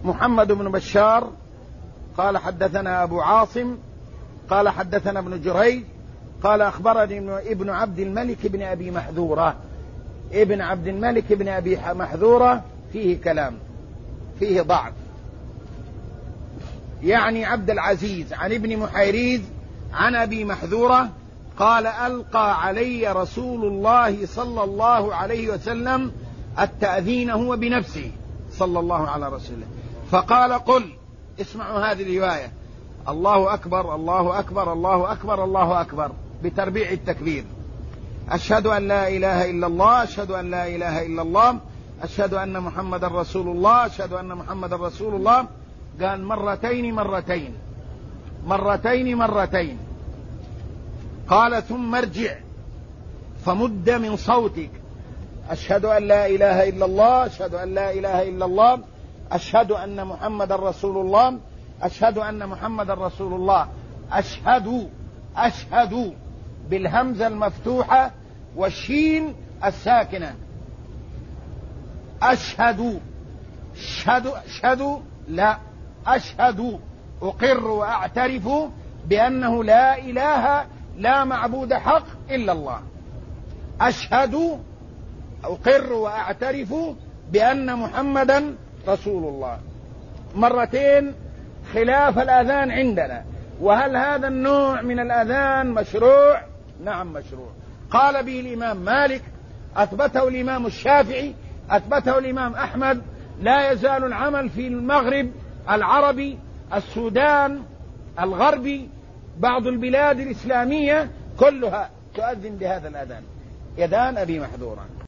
محمد بن بشار قال حدثنا أبو عاصم قال حدثنا ابن جريج قال أخبرني ابن عبد الملك بن أبي محذورة. ابن عبد الملك بن أبي محذورة فيه كلام، فيه ضعف، يعني عبد العزيز عن ابن محيريز عن أبي محذورة قال ألقى علي رسول الله صلى الله عليه وسلم التأذين هو بنفسه صلى الله على رسوله، فقال قل، اسمعوا هذه الرواية: الله أكبر الله أكبر الله أكبر الله أكبر، بتربيع التكبير. أشهد أن لا إله إلا الله، أشهد أن لا إله إلا الله، أشهد أن محمد رسول الله، أشهد أن محمد رسول الله. قال مرتين مرتين مرتين مرتين. قال ثم ارجع فمد من صوتك: أشهد أن لا إله إلا الله، أشهد أن لا إله إلا الله، أشهد أن محمد رسول الله، أشهد أن محمد رسول الله. أشهد بالهمزة المفتوحة والشين الساكنة. أشهد لا، أشهد أقر وأعترف بأنه لا إله لا معبود حق إلا الله. أشهد أقر وأعترف بأن محمدا رسول الله. مرتين خلاف الأذان عندنا. وهل هذا النوع من الأذان مشروع؟ نعم مشروع. قال به الإمام مالك، أثبته الإمام الشافعي، أثبته الإمام أحمد. لا يزال العمل في المغرب العربي، السودان الغربي، بعض البلاد الإسلامية كلها تؤذن بهذا الأذان، أذان أبي محذورة.